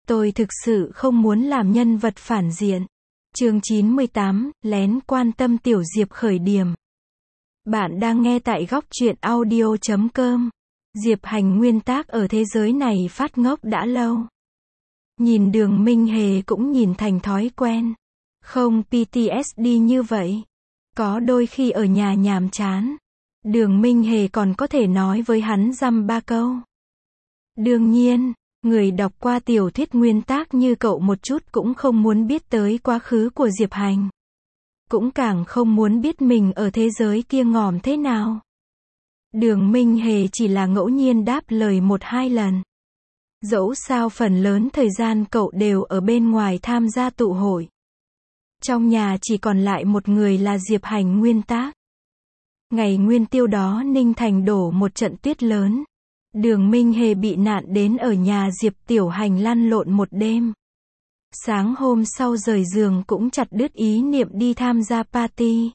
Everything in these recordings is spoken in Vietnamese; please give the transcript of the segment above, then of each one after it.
Tôi thực sự không muốn làm nhân vật phản diện. Chương 98, lén quan tâm Tiểu Diệp khởi điểm. Bạn đang nghe tại góc truyện audio.com. Diệp Hành nguyên tác ở thế giới này phát ngốc đã lâu. Nhìn Đường Minh Hề cũng nhìn thành thói quen. Không PTSD như vậy. Có đôi khi ở nhà nhàm chán, Đường Minh Hề còn có thể nói với hắn dăm ba câu. Đương nhiên, người đọc qua tiểu thuyết nguyên tác như cậu một chút cũng không muốn biết tới quá khứ của Diệp Hành. Cũng càng không muốn biết mình ở thế giới kia ngòm thế nào. Đường Minh Hề chỉ là ngẫu nhiên đáp lời một hai lần. Dẫu sao phần lớn thời gian cậu đều ở bên ngoài tham gia tụ hội. Trong nhà chỉ còn lại một người là Diệp Hành nguyên tác. Ngày nguyên tiêu đó Ninh Thành đổ một trận tuyết lớn. Đường Minh Hề bị nạn đến ở nhà Diệp Tiểu Hành lăn lộn một đêm. Sáng hôm sau rời giường cũng chặt đứt ý niệm đi tham gia party.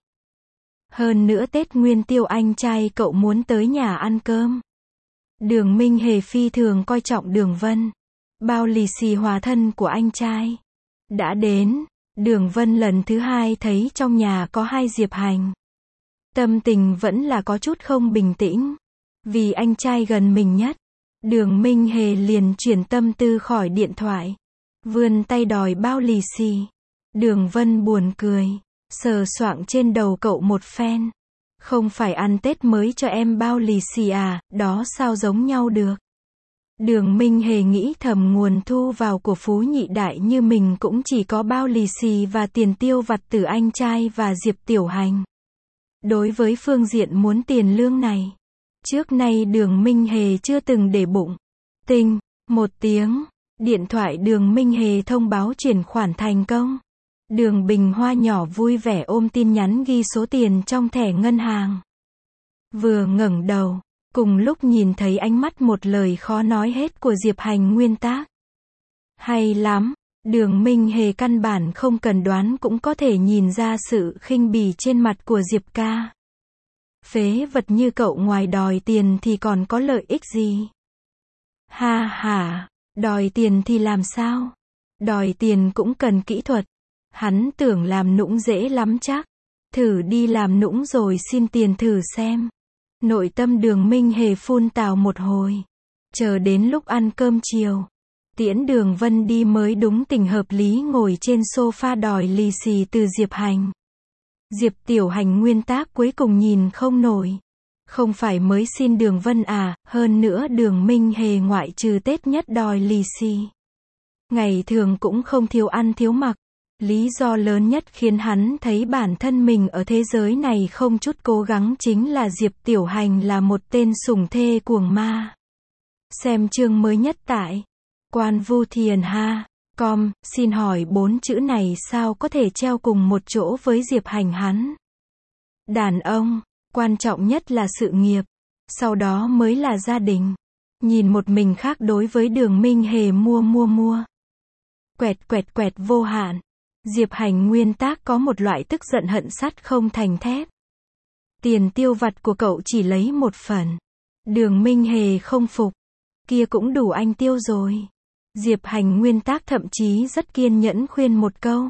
Hơn nữa Tết Nguyên Tiêu anh trai cậu muốn tới nhà ăn cơm. Đường Minh Hề phi thường coi trọng Đường Vân, bao lì xì hòa thân của anh trai. Đã đến, Đường Vân lần thứ hai thấy trong nhà có hai Diệp Hành. Tâm tình vẫn là có chút không bình tĩnh. Vì anh trai gần mình nhất, Đường Minh Hề liền chuyển tâm tư khỏi điện thoại. Vươn tay đòi bao lì xì. Đường Vân buồn cười, sờ soạng trên đầu cậu một phen. Không phải ăn Tết mới cho em bao lì xì à, đó sao giống nhau được. Đường Minh Hề nghĩ thầm nguồn thu vào của Phú Nhị Đại như mình cũng chỉ có bao lì xì và tiền tiêu vặt từ anh trai và Diệp Tiểu Hành. Đối với phương diện muốn tiền lương này, trước nay Đường Minh Hề chưa từng để bụng. Tinh, một tiếng, điện thoại Đường Minh Hề thông báo chuyển khoản thành công. Đường Bình Hoa nhỏ vui vẻ ôm tin nhắn ghi số tiền trong thẻ ngân hàng. Vừa ngẩng đầu, cùng lúc nhìn thấy ánh mắt một lời khó nói hết của Diệp Hành nguyên tác. Hay lắm, Đường Minh Hề căn bản không cần đoán cũng có thể nhìn ra sự khinh bỉ trên mặt của Diệp ca. Phế vật như cậu ngoài đòi tiền thì còn có lợi ích gì? Ha ha, đòi tiền thì làm sao? Đòi tiền cũng cần kỹ thuật. Hắn tưởng làm nũng dễ lắm chắc. Thử đi làm nũng rồi xin tiền thử xem. Nội tâm Đường Minh Hề phun tào một hồi. Chờ đến lúc ăn cơm chiều, tiễn Đường Vân đi mới đúng tình hợp lý ngồi trên sofa đòi lì xì từ Diệp Hành. Diệp Tiểu Hành nguyên tác cuối cùng nhìn không nổi. Không phải mới xin Đường Vân à, hơn nữa Đường Minh Hề ngoại trừ Tết nhất đòi lì xì. Ngày thường cũng không thiếu ăn thiếu mặc. Lý do lớn nhất khiến hắn thấy bản thân mình ở thế giới này không chút cố gắng chính là Diệp Tiểu Hành là một tên sủng thê cuồng ma. Xem chương mới nhất tại Quan Vu Thiền Ha.com, xin hỏi 4 chữ này sao có thể treo cùng một chỗ với Diệp Hành hắn? Đàn ông, quan trọng nhất là sự nghiệp, sau đó mới là gia đình. Nhìn một mình khác đối với Đường Minh Hề mua. Quẹt vô hạn. Diệp Hành nguyên tác có một loại tức giận hận sắt không thành thép. Tiền tiêu vặt của cậu chỉ lấy một phần. Đường Minh Hề không phục. Kia cũng đủ anh tiêu rồi. Diệp Hành nguyên tác thậm chí rất kiên nhẫn khuyên một câu.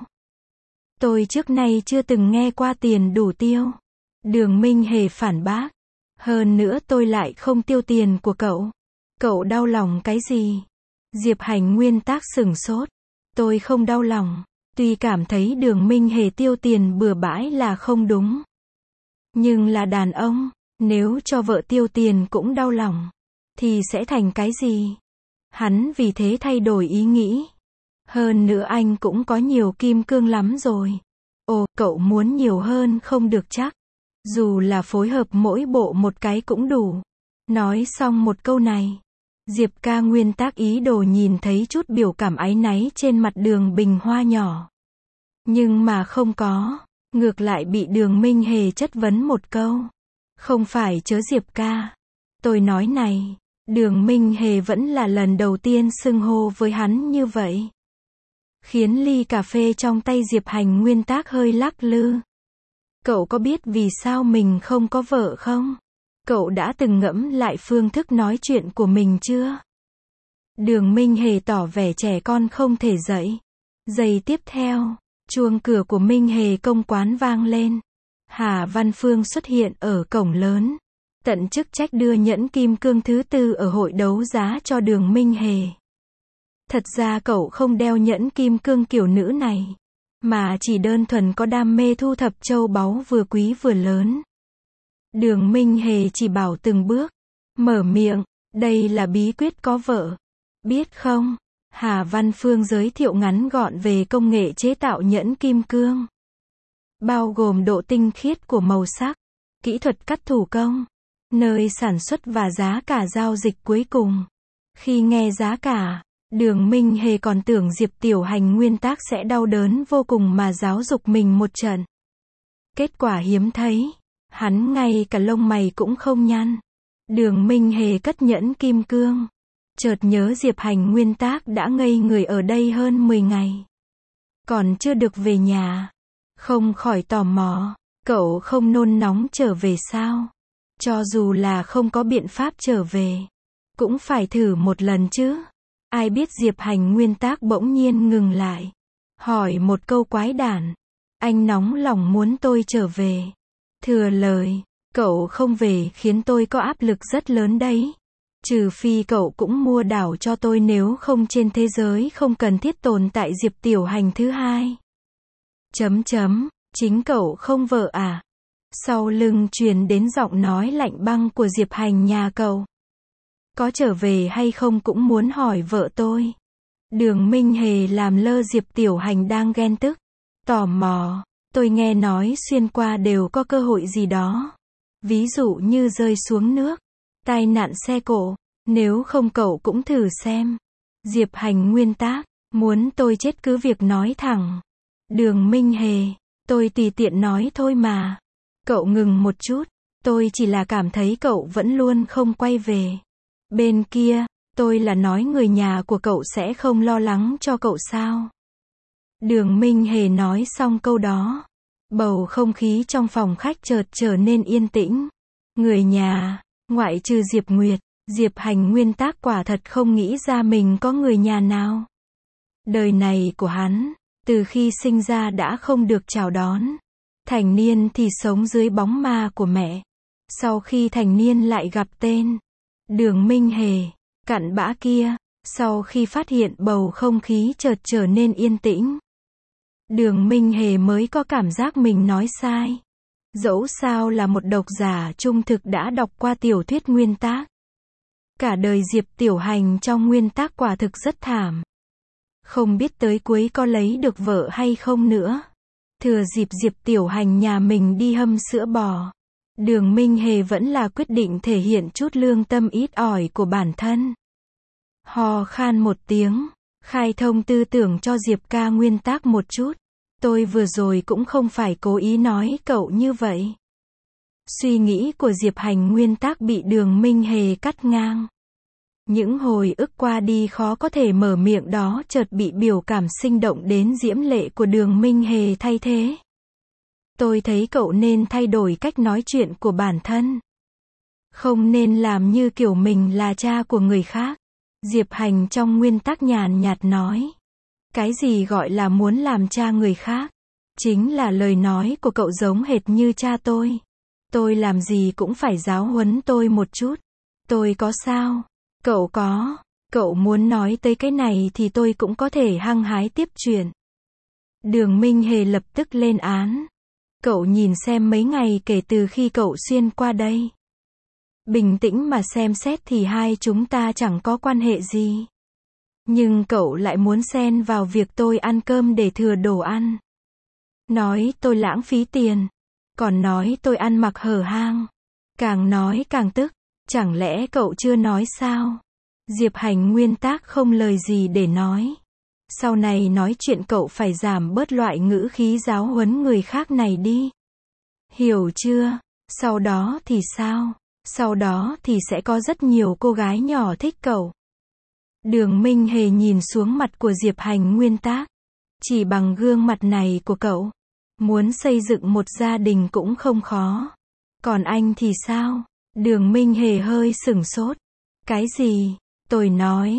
Tôi trước nay chưa từng nghe qua tiền đủ tiêu. Đường Minh Hề phản bác. Hơn nữa tôi lại không tiêu tiền của cậu. Cậu đau lòng cái gì? Diệp Hành nguyên tác sửng sốt. Tôi không đau lòng. Tuy cảm thấy Đường Minh Hề tiêu tiền bừa bãi là không đúng. Nhưng là đàn ông, nếu cho vợ tiêu tiền cũng đau lòng, thì sẽ thành cái gì? Hắn vì thế thay đổi ý nghĩ. Hơn nữa anh cũng có nhiều kim cương lắm rồi. Ồ, cậu muốn nhiều hơn không được chắc. Dù là phối hợp mỗi bộ một cái cũng đủ. Nói xong một câu này, Diệp ca nguyên tác ý đồ nhìn thấy chút biểu cảm áy náy trên mặt Đường Bình Hoa nhỏ. Nhưng mà không có, ngược lại bị Đường Minh Hề chất vấn một câu. Không phải chớ Diệp ca. Tôi nói này, Đường Minh Hề vẫn là lần đầu tiên xưng hô với hắn như vậy. Khiến ly cà phê trong tay Diệp Hành nguyên tác hơi lắc lư. Cậu có biết vì sao mình không có vợ không? Cậu đã từng ngẫm lại phương thức nói chuyện của mình chưa? Đường Minh Hề tỏ vẻ trẻ con không thể dậy. Giây tiếp theo, chuông cửa của Minh Hề công quán vang lên. Hà Văn Phương xuất hiện ở cổng lớn. Tận chức trách đưa nhẫn kim cương thứ 4 ở hội đấu giá cho Đường Minh Hề. Thật ra cậu không đeo nhẫn kim cương kiểu nữ này, mà chỉ đơn thuần có đam mê thu thập châu báu vừa quý vừa lớn. Đường Minh Hề chỉ bảo từng bước, mở miệng, đây là bí quyết có vợ. Biết không? Hà Văn Phương giới thiệu ngắn gọn về công nghệ chế tạo nhẫn kim cương. Bao gồm độ tinh khiết của màu sắc, kỹ thuật cắt thủ công, nơi sản xuất và giá cả giao dịch cuối cùng. Khi nghe giá cả, Đường Minh Hề còn tưởng Diệp Tiểu Hành nguyên tác sẽ đau đớn vô cùng mà giáo dục mình một trận. Kết quả hiếm thấy, hắn ngay cả lông mày cũng không nhăn. Đường Minh Hề cất nhẫn kim cương, chợt nhớ Diệp Hành nguyên tác đã ngây người ở đây hơn 10 ngày. Còn chưa được về nhà. Không khỏi tò mò, cậu không nôn nóng trở về sao? Cho dù là không có biện pháp trở về, cũng phải thử một lần chứ. Ai biết Diệp Hành nguyên tác bỗng nhiên ngừng lại, hỏi một câu quái đản. Anh nóng lòng muốn tôi trở về. Thừa lời, cậu không về khiến tôi có áp lực rất lớn đấy. Trừ phi cậu cũng mua đảo cho tôi, nếu không trên thế giới không cần thiết tồn tại Diệp Tiểu Hành thứ hai. Chính cậu không vợ à? Sau lưng truyền đến giọng nói lạnh băng của Diệp Hành nhà cậu. Có trở về hay không cũng muốn hỏi vợ tôi. Đường Minh Hề làm lơ Diệp Tiểu Hành đang ghen tức. Tò mò, tôi nghe nói xuyên qua đều có cơ hội gì đó. Ví dụ như rơi xuống nước, tai nạn xe cộ, nếu không cậu cũng thử xem. Diệp Hành nguyên tác, muốn tôi chết cứ việc nói thẳng. Đường Minh Hề, tôi tùy tiện nói thôi mà. Cậu ngừng một chút, tôi chỉ là cảm thấy cậu vẫn luôn không quay về. Bên kia, tôi là nói người nhà của cậu sẽ không lo lắng cho cậu sao? Đường Minh Hề nói xong câu đó, bầu không khí trong phòng khách chợt trở nên yên tĩnh. Người nhà, ngoại trừ Diệp Nguyệt, Diệp Hành nguyên tác quả thật không nghĩ ra mình có người nhà nào. Đời này của hắn, từ khi sinh ra đã không được chào đón. Thành niên thì sống dưới bóng ma của mẹ. Sau khi thành niên lại gặp tên Đường Minh Hề, cặn bã kia. Sau khi phát hiện bầu không khí chợt trở nên yên tĩnh, Đường Minh Hề mới có cảm giác mình nói sai. Dẫu sao là một độc giả trung thực đã đọc qua tiểu thuyết nguyên tác. Cả đời Diệp Tiểu Hành trong nguyên tác quả thực rất thảm. Không biết tới cuối có lấy được vợ hay không nữa. Thừa dịp Diệp Tiểu Hành nhà mình đi hâm sữa bò, Đường Minh Hề vẫn là quyết định thể hiện chút lương tâm ít ỏi của bản thân. Hò khan một tiếng, khai thông tư tưởng cho Diệp ca nguyên tác một chút. Tôi vừa rồi cũng không phải cố ý nói cậu như vậy. Suy nghĩ của Diệp Hành nguyên tác bị Đường Minh Hề cắt ngang. Những hồi ức qua đi khó có thể mở miệng đó chợt bị biểu cảm sinh động đến diễm lệ của Đường Minh Hề thay thế. Tôi thấy cậu nên thay đổi cách nói chuyện của bản thân. Không nên làm như kiểu mình là cha của người khác. Diệp Hành trong nguyên tác nhàn nhạt nói. Cái gì gọi là muốn làm cha người khác? Chính là lời nói của cậu giống hệt như cha tôi. Tôi làm gì cũng phải giáo huấn tôi một chút. Tôi có sao? Cậu có. Cậu muốn nói tới cái này thì tôi cũng có thể hăng hái tiếp chuyện. Đường Minh Hề lập tức lên án. Cậu nhìn xem mấy ngày kể từ khi cậu xuyên qua đây. Bình tĩnh mà xem xét thì hai chúng ta chẳng có quan hệ gì. Nhưng cậu lại muốn xen vào việc tôi ăn cơm để thừa đồ ăn. Nói tôi lãng phí tiền. Còn nói tôi ăn mặc hở hang. Càng nói càng tức. Chẳng lẽ cậu chưa nói sao? Diệp Hành nguyên tác không lời gì để nói. Sau này nói chuyện cậu phải giảm bớt loại ngữ khí giáo huấn người khác này đi. Hiểu chưa? Sau đó thì sao? Sau đó thì sẽ có rất nhiều cô gái nhỏ thích cậu. Đường Minh Hề nhìn xuống mặt của Diệp Hành nguyên tác. Chỉ bằng gương mặt này của cậu, muốn xây dựng một gia đình cũng không khó. Còn anh thì sao? Đường Minh Hề hơi sửng sốt. Cái gì? Tôi nói,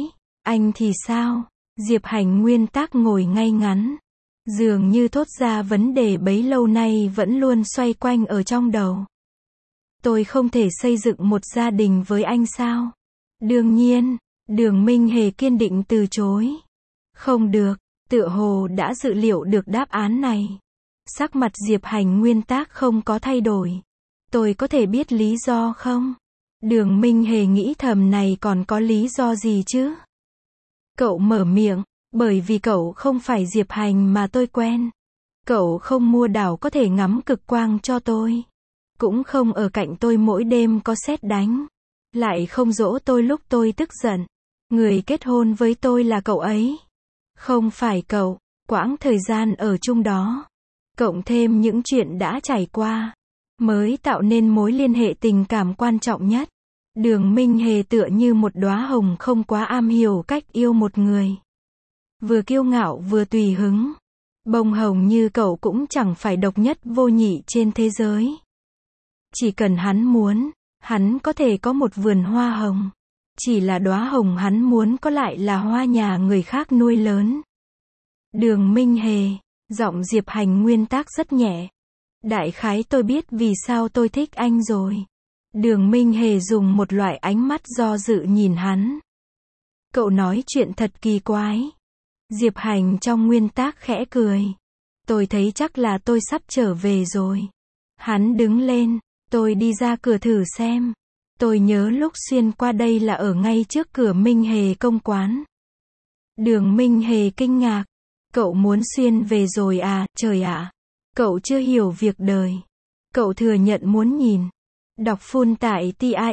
Anh thì sao? Diệp Hành nguyên tác ngồi ngay ngắn. Dường như thốt ra vấn đề bấy lâu nay vẫn luôn xoay quanh ở trong đầu. Tôi không thể xây dựng một gia đình với anh sao? Đương nhiên, Đường Minh Hề kiên định từ chối. Không được, tựa hồ đã dự liệu được đáp án này. Sắc mặt Diệp Hành nguyên tác không có thay đổi. Tôi có thể biết lý do không? Đường Minh Hề nghĩ thầm, này còn có lý do gì chứ? Cậu mở miệng, bởi vì cậu không phải Diệp Hành mà tôi quen. Cậu không mua đảo có thể ngắm cực quang cho tôi. Cũng không ở cạnh tôi mỗi đêm có sét đánh. Lại không dỗ tôi lúc tôi tức giận. Người kết hôn với tôi là cậu ấy. Không phải cậu. Quãng thời gian ở chung đó, cộng thêm những chuyện đã trải qua, mới tạo nên mối liên hệ tình cảm quan trọng nhất. Đường Minh Hề tựa như một đóa hồng không quá am hiểu cách yêu một người. Vừa kiêu ngạo vừa tùy hứng. Bông hồng như cậu cũng chẳng phải độc nhất vô nhị trên thế giới. Chỉ cần hắn muốn, hắn có thể có một vườn hoa hồng. Chỉ là đóa hồng hắn muốn có lại là hoa nhà người khác nuôi lớn. Đường Minh Hề, giọng Diệp Hành nguyên tác rất nhẹ. Đại khái tôi biết vì sao tôi thích anh rồi. Đường Minh Hề dùng một loại ánh mắt do dự nhìn hắn. Cậu nói chuyện thật kỳ quái. Diệp Hành trong nguyên tác khẽ cười. Tôi thấy chắc là tôi sắp trở về rồi. Hắn đứng lên, tôi đi ra cửa thử xem. Tôi nhớ lúc xuyên qua đây là ở ngay trước cửa Minh Hề công quán. Đường Minh Hề kinh ngạc. Cậu muốn xuyên về rồi à, trời ạ. Cậu chưa hiểu việc đời. Cậu thừa nhận muốn nhìn. Đọc full tại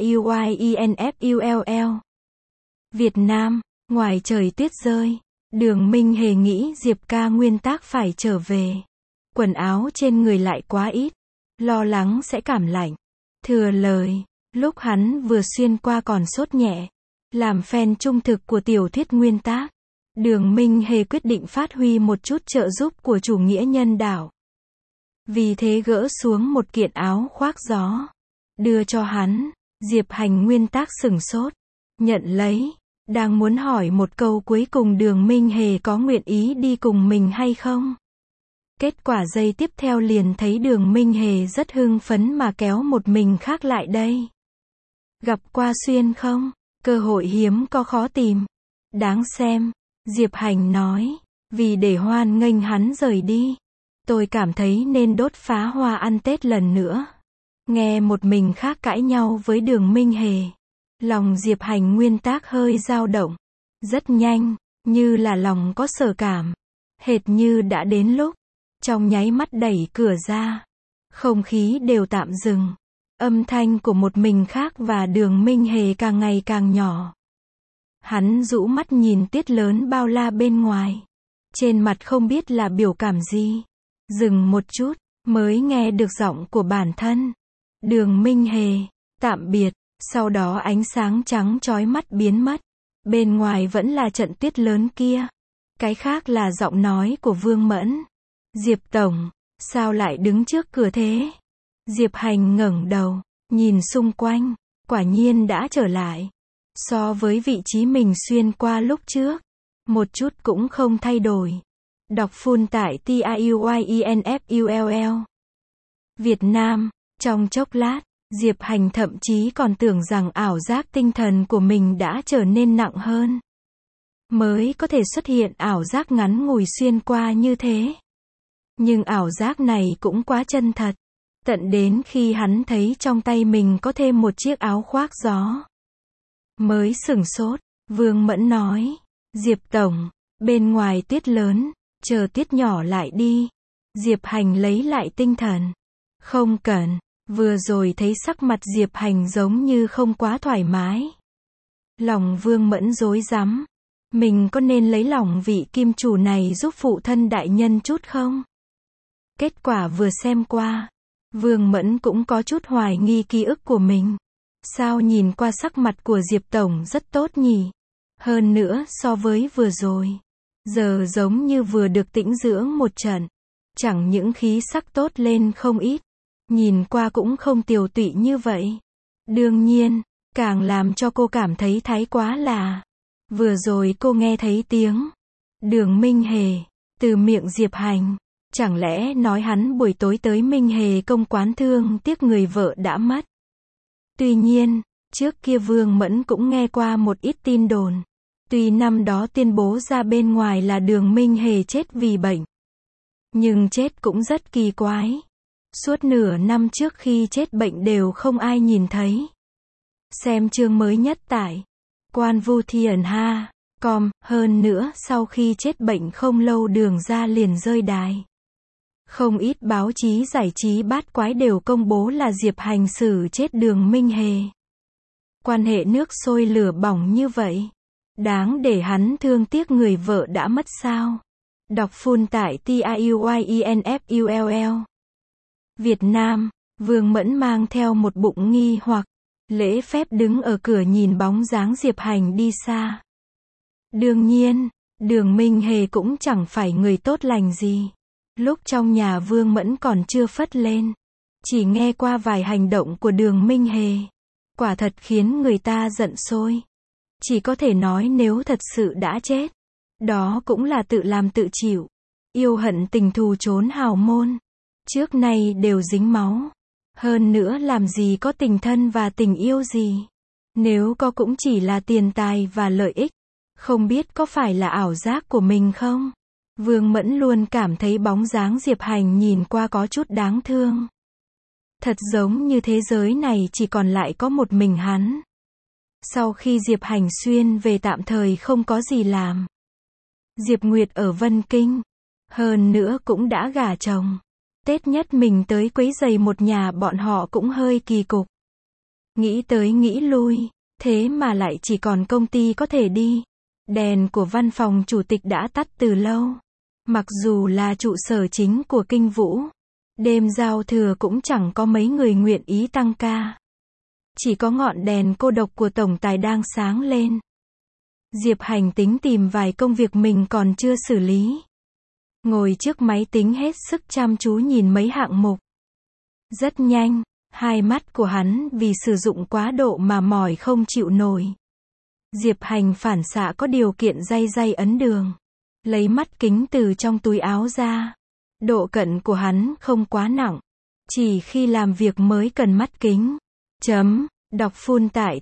TAUYINFULL. Việt Nam, ngoài trời tuyết rơi. Đường Minh Hề nghĩ Diệp ca nguyên tác phải trở về. Quần áo trên người lại quá ít. Lo lắng sẽ cảm lạnh. Thừa lời, lúc hắn vừa xuyên qua còn sốt nhẹ. Làm fan trung thực của tiểu thuyết nguyên tác. Đường Minh Hề quyết định phát huy một chút trợ giúp của chủ nghĩa nhân đạo. Vì thế gỡ xuống một kiện áo khoác gió. Đưa cho hắn. Diệp Hành nguyên tác sửng sốt. Nhận lấy. Đang muốn hỏi một câu cuối cùng Đường Minh Hề có nguyện ý đi cùng mình hay không. Kết quả giây tiếp theo liền thấy Đường Minh Hề rất hưng phấn mà kéo một mình khác lại đây. Gặp qua xuyên không? Cơ hội hiếm có khó tìm. Đáng xem. Diệp Hành nói. Vì để hoan nghênh hắn rời đi. Tôi cảm thấy nên đốt phá hoa ăn Tết lần nữa. Nghe một mình khác cãi nhau với Đường Minh Hề. Lòng Diệp Hành nguyên tác hơi dao động. Rất nhanh, như là lòng có sở cảm. Hệt như đã đến lúc. Trong nháy mắt đẩy cửa ra. Không khí đều tạm dừng. Âm thanh của một mình khác và Đường Minh Hề càng ngày càng nhỏ. Hắn rũ mắt nhìn tuyết lớn bao la bên ngoài. Trên mặt không biết là biểu cảm gì. Dừng một chút, mới nghe được giọng của bản thân. Đường Minh Hề, tạm biệt. Sau đó ánh sáng trắng chói mắt biến mất. Bên ngoài vẫn là trận tuyết lớn kia. Cái khác là giọng nói của Vương Mẫn. Diệp Tổng, sao lại đứng trước cửa thế? Diệp Hành ngẩng đầu, nhìn xung quanh. Quả nhiên đã trở lại. So với vị trí mình xuyên qua lúc trước. Một chút cũng không thay đổi. Đọc full tại TAUYINFULL. Việt Nam, trong chốc lát. Diệp Hành thậm chí còn tưởng rằng ảo giác tinh thần của mình đã trở nên nặng hơn. Mới có thể xuất hiện ảo giác ngắn ngủi xuyên qua như thế. Nhưng ảo giác này cũng quá chân thật. Tận đến khi hắn thấy trong tay mình có thêm một chiếc áo khoác gió. Mới sửng sốt, Vương Mẫn nói. Diệp Tổng, bên ngoài tuyết lớn, chờ tuyết nhỏ lại đi. Diệp Hành lấy lại tinh thần. Không cần. Vừa rồi thấy sắc mặt Diệp Hành giống như không quá thoải mái. Lòng Vương Mẫn rối rắm. Mình có nên lấy lòng vị kim chủ này giúp phụ thân đại nhân chút không? Kết quả vừa xem qua. Vương Mẫn cũng có chút hoài nghi ký ức của mình. Sao nhìn qua sắc mặt của Diệp Tổng rất tốt nhỉ? Hơn nữa so với vừa rồi. Giờ giống như vừa được tĩnh dưỡng một trận. Chẳng những khí sắc tốt lên không ít. Nhìn qua cũng không tiều tụy như vậy. Đương nhiên, càng làm cho cô cảm thấy thái quá là. Vừa rồi cô nghe thấy tiếng Đường Minh Hề từ miệng Diệp Hành. Chẳng lẽ nói hắn buổi tối tới Minh Hề công quán thương tiếc người vợ đã mất. Tuy nhiên, trước kia Vương Mẫn cũng nghe qua một ít tin đồn. Tuy năm đó tuyên bố ra bên ngoài là Đường Minh Hề chết vì bệnh. Nhưng chết cũng rất kỳ quái. Suốt nửa năm trước khi chết bệnh đều không ai nhìn thấy. Xem chương mới nhất tại quanvuthianha.com. Hơn nữa sau khi chết bệnh không lâu Đường ra liền rơi đài. Không ít báo chí giải trí bát quái đều công bố là Diệp Hành xử chết Đường Minh Hề. Quan hệ nước sôi lửa bỏng như vậy. Đáng để hắn thương tiếc người vợ đã mất sao? Đọc full tại TIUYINFULL. Việt Nam, Vương Mẫn mang theo một bụng nghi hoặc, lễ phép đứng ở cửa nhìn bóng dáng Diệp Hành đi xa. Đương nhiên, Đường Minh Hề cũng chẳng phải người tốt lành gì. Lúc trong nhà Vương Mẫn còn chưa phất lên. Chỉ nghe qua vài hành động của Đường Minh Hề. Quả thật khiến người ta giận sôi. Chỉ có thể nói nếu thật sự đã chết, đó cũng là tự làm tự chịu. Yêu hận tình thù trốn hào môn. Trước nay đều dính máu. Hơn nữa làm gì có tình thân và tình yêu gì. Nếu có cũng chỉ là tiền tài và lợi ích. Không biết có phải là ảo giác của mình không? Vương Mẫn luôn cảm thấy bóng dáng Diệp Hành nhìn qua có chút đáng thương. Thật giống như thế giới này chỉ còn lại có một mình hắn. Sau khi Diệp Hành xuyên về tạm thời không có gì làm. Diệp Nguyệt ở Vân Kinh. Hơn nữa cũng đã gả chồng. Tết nhất mình tới quấy rầy một nhà bọn họ cũng hơi kỳ cục. Nghĩ tới nghĩ lui, thế mà lại chỉ còn công ty có thể đi. Đèn của văn phòng chủ tịch đã tắt từ lâu. Mặc dù là trụ sở chính của Kinh Vũ, đêm giao thừa cũng chẳng có mấy người nguyện ý tăng ca. Chỉ có ngọn đèn cô độc của tổng tài đang sáng lên. Diệp Hành tính tìm vài công việc mình còn chưa xử lý. Ngồi trước máy tính hết sức chăm chú nhìn mấy hạng mục. Rất nhanh, hai mắt của hắn vì sử dụng quá độ mà mỏi không chịu nổi. Diệp Hành phản xạ có điều kiện day ấn đường. Lấy mắt kính từ trong túi áo ra. Độ cận của hắn không quá nặng. Chỉ khi làm việc mới cần mắt kính. Đọc full tại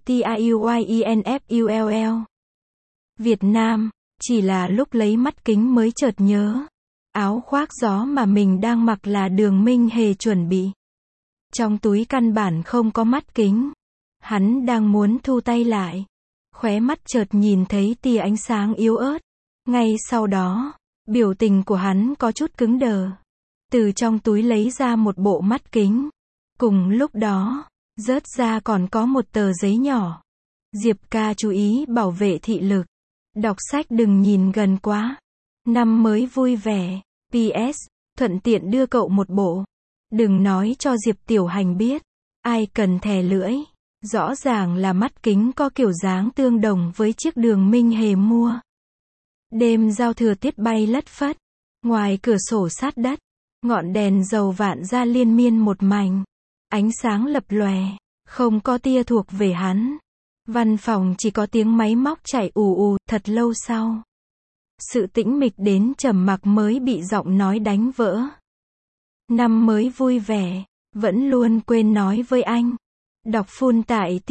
TIUYINFULL. Việt Nam, chỉ là lúc lấy mắt kính mới chợt nhớ. Áo khoác gió mà mình đang mặc là Đường Minh Hề chuẩn bị. Trong túi căn bản không có mắt kính. Hắn đang muốn thu tay lại. Khóe mắt chợt nhìn thấy tia ánh sáng yếu ớt. Ngay sau đó, biểu tình của hắn có chút cứng đờ. Từ trong túi lấy ra một bộ mắt kính. Cùng lúc đó, rớt ra còn có một tờ giấy nhỏ. Diệp ca chú ý bảo vệ thị lực. Đọc sách đừng nhìn gần quá. Năm mới vui vẻ. PS, thuận tiện đưa cậu một bộ. Đừng nói cho Diệp Tiểu Hành biết. Ai cần thè lưỡi. Rõ ràng là mắt kính có kiểu dáng tương đồng với chiếc Đường Minh Hề mua. Đêm giao thừa tiết bay lất phất. Ngoài cửa sổ sát đất, ngọn đèn dầu vạn ra liên miên một mảnh. Ánh sáng lập lòe, không có tia thuộc về hắn. Văn phòng chỉ có tiếng máy móc chạy ù ù. Thật lâu sau, sự tĩnh mịch đến trầm mặc mới bị giọng nói đánh vỡ. Năm mới vui vẻ, vẫn luôn quên nói với anh. Đọc full tại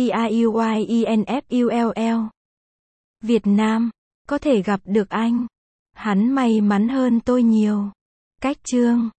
TIUYINFULL. Việt Nam, có thể gặp được anh. Hắn may mắn hơn tôi nhiều. Cách chương